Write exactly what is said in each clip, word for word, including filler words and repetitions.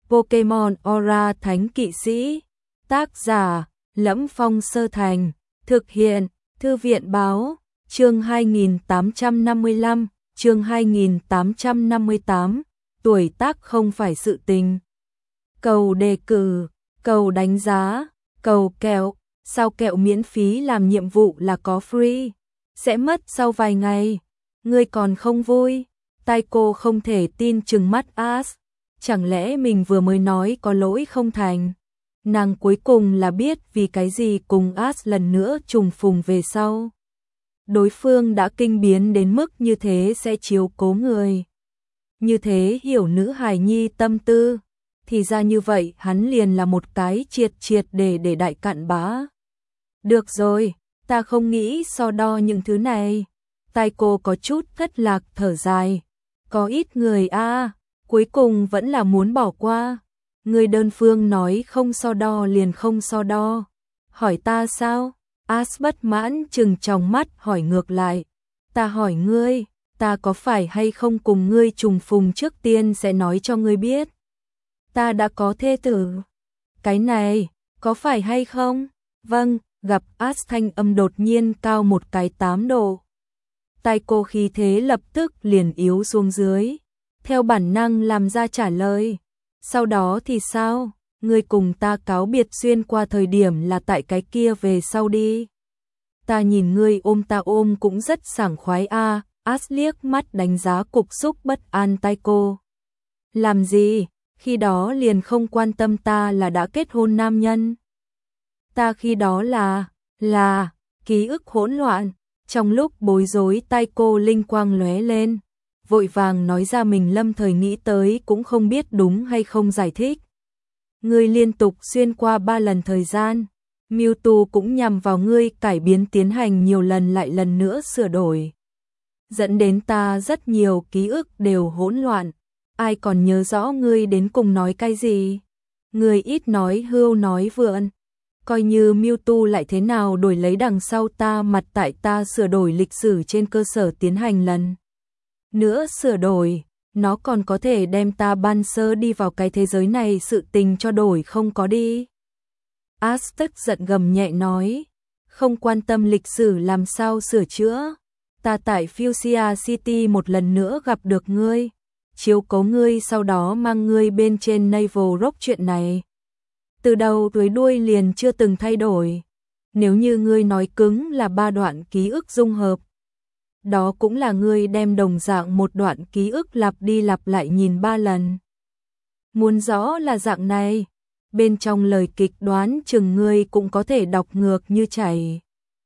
Pokemon Aura Thánh Kỵ Sĩ. Tác giả: Lẫm Phong Sơ Thành. Thực hiện: Thư viện báo. Chương hai nghìn tám trăm năm mươi lăm, chương hai nghìn tám trăm năm mươi tám. Tuổi tác không phải sự tình. Cầu đề cử, cầu đánh giá, cầu kẹo. Sao kẹo miễn phí làm nhiệm vụ là có free? Sẽ mất sau vài ngày. Ngươi còn không vui? Taiko không thể tin trừng mắt Ash. Chẳng lẽ mình vừa mới nói có lỗi không thành? Nàng cuối cùng là biết vì cái gì cùng Ash lần nữa trùng phùng về sau. Đối phương đã kinh biến đến mức như thế sẽ chiếu cố người. Như thế hiểu nữ hài nhi tâm tư. Thì ra như vậy hắn liền là một cái triệt triệt để để đại cặn bã. Được rồi, ta không nghĩ so đo những thứ này. Taiko có chút thất lạc thở dài. Có ít người a à, cuối cùng vẫn là muốn bỏ qua. Người đơn phương nói không so đo liền không so đo. Hỏi ta sao? Ash bất mãn trừng tròng mắt hỏi ngược lại. Ta hỏi ngươi, ta có phải hay không cùng ngươi trùng phùng trước tiên sẽ nói cho ngươi biết. Ta đã có thê tử. Cái này, có phải hay không? Vâng, gặp Ash thanh âm đột nhiên cao một cái tám độ. Taiko khí thế lập tức liền yếu xuống dưới. Theo bản năng làm ra trả lời. Sau đó thì sao? Ngươi cùng ta cáo biệt xuyên qua thời điểm là tại cái kia về sau đi. Ta nhìn ngươi ôm ta ôm cũng rất sảng khoái a. À. Ash liếc mắt đánh giá cục xúc bất an Taiko. Làm gì? Khi đó liền không quan tâm ta là đã kết hôn nam nhân. Ta khi đó là, là, ký ức hỗn loạn. Trong lúc bối rối Taiko linh quang lóe lên. Vội vàng nói ra mình lâm thời nghĩ tới cũng không biết đúng hay không giải thích. Ngươi liên tục xuyên qua ba lần thời gian. Mewtwo cũng nhằm vào ngươi cải biến tiến hành nhiều lần lại lần nữa sửa đổi. Dẫn đến ta rất nhiều ký ức đều hỗn loạn. Ai còn nhớ rõ ngươi đến cùng nói cái gì? Ngươi ít nói hưu nói vượn. Coi như Mewtwo lại thế nào đổi lấy đằng sau ta mặt tại ta sửa đổi lịch sử trên cơ sở tiến hành lần nữa sửa đổi, nó còn có thể đem ta ban sơ đi vào cái thế giới này sự tình cho đổi không có đi. Ash tức giận gầm nhẹ nói, không quan tâm lịch sử làm sao sửa chữa. Ta tại Fuchsia City một lần nữa gặp được ngươi, chiếu cố ngươi sau đó mang ngươi bên trên Naval Rock chuyện này. Từ đầu tới đuôi liền chưa từng thay đổi. Nếu như ngươi nói cứng là ba đoạn ký ức dung hợp, đó cũng là ngươi đem đồng dạng một đoạn ký ức lặp đi lặp lại nhìn ba lần. Muốn rõ là dạng này, bên trong lời kịch đoán chừng ngươi cũng có thể đọc ngược như chảy.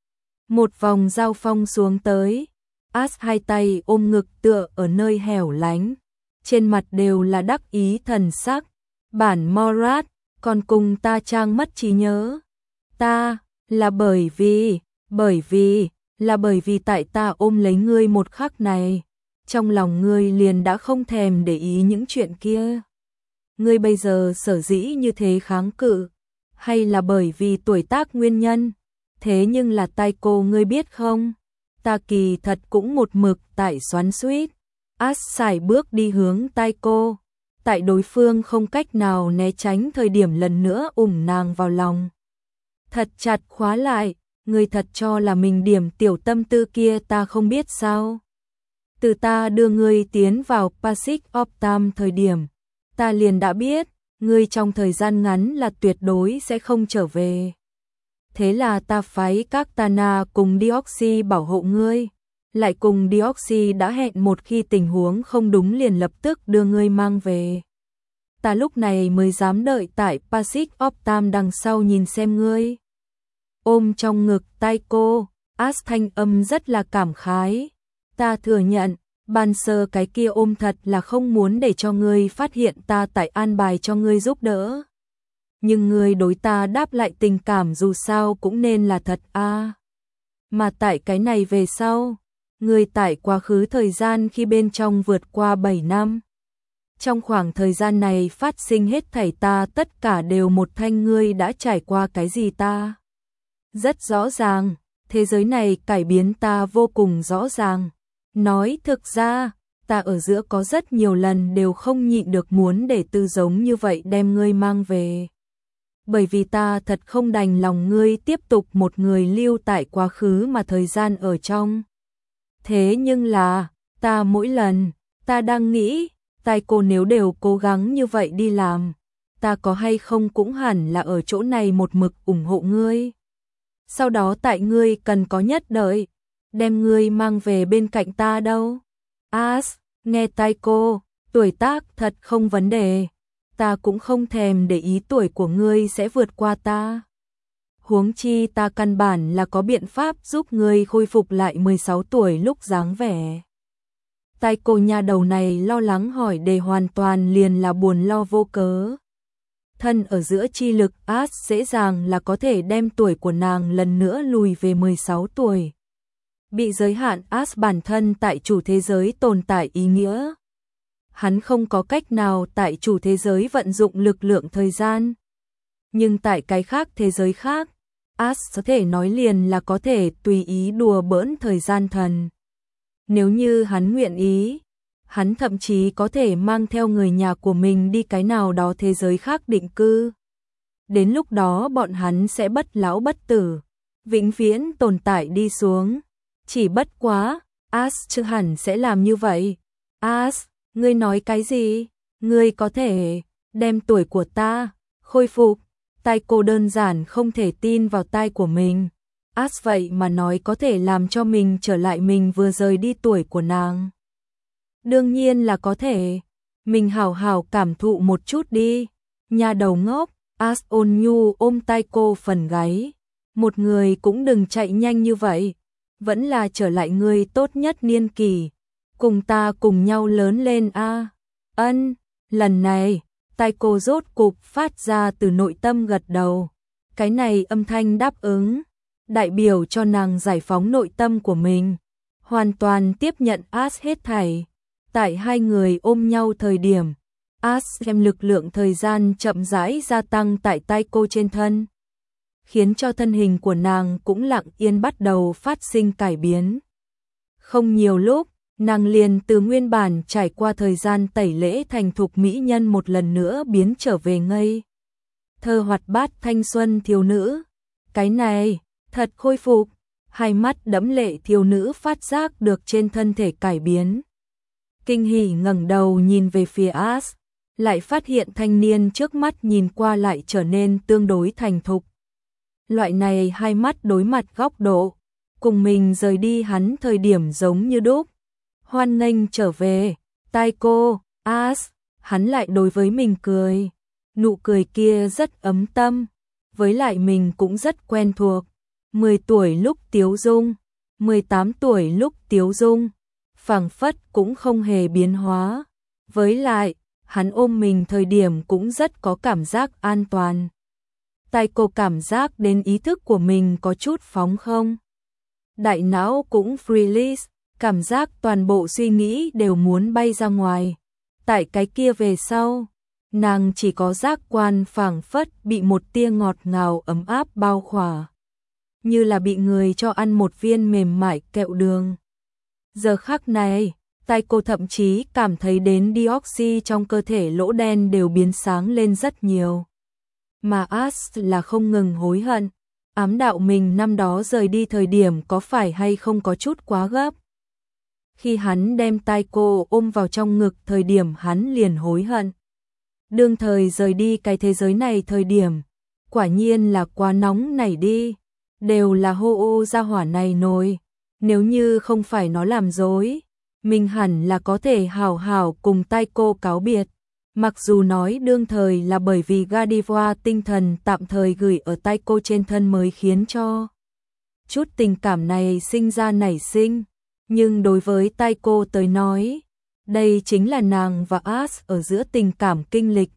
Một vòng giao phong xuống tới, Ash hai tay ôm ngực tựa ở nơi hẻo lánh, trên mặt đều là đắc ý thần sắc. Bản Morat, còn cùng ta trang mất trí nhớ. Ta, là bởi vì, bởi vì, là bởi vì tại ta ôm lấy ngươi một khắc này, trong lòng ngươi liền đã không thèm để ý những chuyện kia. Ngươi bây giờ sở dĩ như thế kháng cự, hay là bởi vì tuổi tác nguyên nhân? Thế nhưng là Taiko ngươi biết không? Ta kỳ thật cũng một mực tại xoắn xuýt. Ash sải bước đi hướng Taiko. Tại đối phương không cách nào né tránh thời điểm lần nữa ủng nàng vào lòng. Thật chặt khóa lại, ngươi thật cho là mình điểm tiểu tâm tư kia ta không biết sao. Từ ta đưa ngươi tiến vào Pacific Optam thời điểm, ta liền đã biết, ngươi trong thời gian ngắn là tuyệt đối sẽ không trở về. Thế là ta phái các Tana cùng Deoxy bảo hộ ngươi, lại cùng Deoxy đã hẹn một khi tình huống không đúng liền lập tức đưa ngươi mang về. Ta lúc này mới dám đợi tại Pacific Optam đằng sau nhìn xem ngươi. Ôm trong ngực Taiko, Ash thanh âm rất là cảm khái. Ta thừa nhận, ban sơ cái kia ôm thật là không muốn để cho ngươi phát hiện ta tại an bài cho ngươi giúp đỡ. Nhưng ngươi đối ta đáp lại tình cảm dù sao cũng nên là thật a. À. Mà tại cái này về sau, ngươi tại quá khứ thời gian khi bên trong vượt qua bảy năm. Trong khoảng thời gian này phát sinh hết thảy ta tất cả đều một thanh ngươi đã trải qua cái gì ta. Rất rõ ràng, thế giới này cải biến ta vô cùng rõ ràng. Nói thực ra, ta ở giữa có rất nhiều lần đều không nhịn được muốn để Tư giống như vậy đem ngươi mang về. Bởi vì ta thật không đành lòng ngươi tiếp tục một người lưu tại quá khứ mà thời gian ở trong. Thế nhưng là, ta mỗi lần, ta đang nghĩ, tai cô nếu đều cố gắng như vậy đi làm, ta có hay không cũng hẳn là ở chỗ này một mực ủng hộ ngươi. Sau đó tại ngươi cần có nhất đợi, đem ngươi mang về bên cạnh ta đâu. As, nghe tai cô, tuổi tác thật không vấn đề, ta cũng không thèm để ý tuổi của ngươi sẽ vượt qua ta. Huống chi ta căn bản là có biện pháp giúp ngươi khôi phục lại mười sáu tuổi lúc dáng vẻ. Tai cô nhà đầu này lo lắng hỏi đề hoàn toàn liền là buồn lo vô cớ. Thân ở giữa chi lực As dễ dàng là có thể đem tuổi của nàng lần nữa lùi về mười sáu tuổi. Bị giới hạn As bản thân tại chủ thế giới tồn tại ý nghĩa. Hắn không có cách nào tại chủ thế giới vận dụng lực lượng thời gian. Nhưng tại cái khác thế giới khác, As có thể nói liền là có thể tùy ý đùa bỡn thời gian thần. Nếu như hắn nguyện ý, hắn thậm chí có thể mang theo người nhà của mình đi cái nào đó thế giới khác định cư. Đến lúc đó bọn hắn sẽ bất lão bất tử, vĩnh viễn tồn tại đi xuống. Chỉ bất quá, As chưa hẳn sẽ làm như vậy. As, ngươi nói cái gì? Ngươi có thể đem tuổi của ta khôi phục? Tai cô đơn giản không thể tin vào tai của mình. As vậy mà nói có thể làm cho mình trở lại mình vừa rời đi tuổi của nàng. Đương nhiên là có thể. Mình hảo hảo cảm thụ một chút đi. Nhà đầu ngốc, As ôn nhu ôm tai cô phần gáy. Một người cũng đừng chạy nhanh như vậy. Vẫn là trở lại người tốt nhất niên kỳ. Cùng ta cùng nhau lớn lên a. À. Ân, lần này, tai cô rốt cục phát ra từ nội tâm gật đầu. Cái này âm thanh đáp ứng, đại biểu cho nàng giải phóng nội tâm của mình, hoàn toàn tiếp nhận As hết thảy. Tại hai người ôm nhau thời điểm, As xem lực lượng thời gian chậm rãi gia tăng tại tai cô trên thân, khiến cho thân hình của nàng cũng lặng yên bắt đầu phát sinh cải biến. Không nhiều lúc, nàng liền từ nguyên bản trải qua thời gian tẩy lễ thành thục mỹ nhân một lần nữa biến trở về ngây thơ hoạt bát thanh xuân thiếu nữ. Cái này, thật khôi phục. Hai mắt đẫm lệ thiếu nữ phát giác được trên thân thể cải biến. Kinh hỉ ngẩng đầu nhìn về phía As, lại phát hiện thanh niên trước mắt nhìn qua lại trở nên tương đối thành thục. Loại này hai mắt đối mặt góc độ, cùng mình rời đi hắn thời điểm giống như đúc. Hoan nghênh trở về, tai cô, As, hắn lại đối với mình cười. Nụ cười kia rất ấm tâm, với lại mình cũng rất quen thuộc. mười tuổi lúc tiếu dung, mười tám tuổi lúc tiếu dung, phảng phất cũng không hề biến hóa. Với lại, hắn ôm mình thời điểm cũng rất có cảm giác an toàn. Tai cô cảm giác đến ý thức của mình có chút phóng không. Đại não cũng freelance, cảm giác toàn bộ suy nghĩ đều muốn bay ra ngoài. Tại cái kia về sau, nàng chỉ có giác quan phảng phất bị một tia ngọt ngào ấm áp bao khỏa, như là bị người cho ăn một viên mềm mại kẹo đường. Giờ khắc này, tai cô thậm chí cảm thấy đến dioxy trong cơ thể lỗ đen đều biến sáng lên rất nhiều. Mà As là không ngừng hối hận, ám đạo mình năm đó rời đi thời điểm có phải hay không có chút quá gấp. Khi hắn đem tai cô ôm vào trong ngực thời điểm hắn liền hối hận. Đương thời rời đi cái thế giới này thời điểm, quả nhiên là quá nóng nảy đi, đều là hô ô gia hỏa này nồi. Nếu như không phải nó làm dối, mình hẳn là có thể hào hào cùng tai cô cáo biệt. Mặc dù nói đương thời là bởi vì Godiva tinh thần tạm thời gửi ở tai cô trên thân mới khiến cho chút tình cảm này sinh ra nảy sinh, nhưng đối với tai cô tới nói, đây chính là nàng và As ở giữa tình cảm kinh lịch.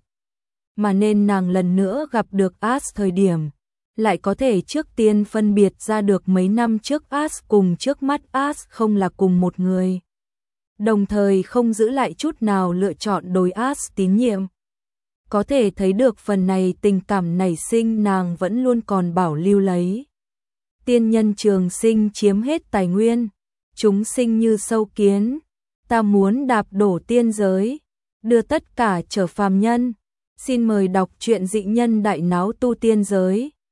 Mà nên nàng lần nữa gặp được As thời điểm, lại có thể trước tiên phân biệt ra được mấy năm trước As cùng trước mắt As không là cùng một người. Đồng thời không giữ lại chút nào lựa chọn đối As tín nhiệm. Có thể thấy được phần này tình cảm nảy sinh nàng vẫn luôn còn bảo lưu lấy. Tiên nhân trường sinh chiếm hết tài nguyên, chúng sinh như sâu kiến, ta muốn đạp đổ tiên giới, đưa tất cả trở phàm nhân. Xin mời đọc truyện Dị Nhân Đại Náo Tu Tiên Giới.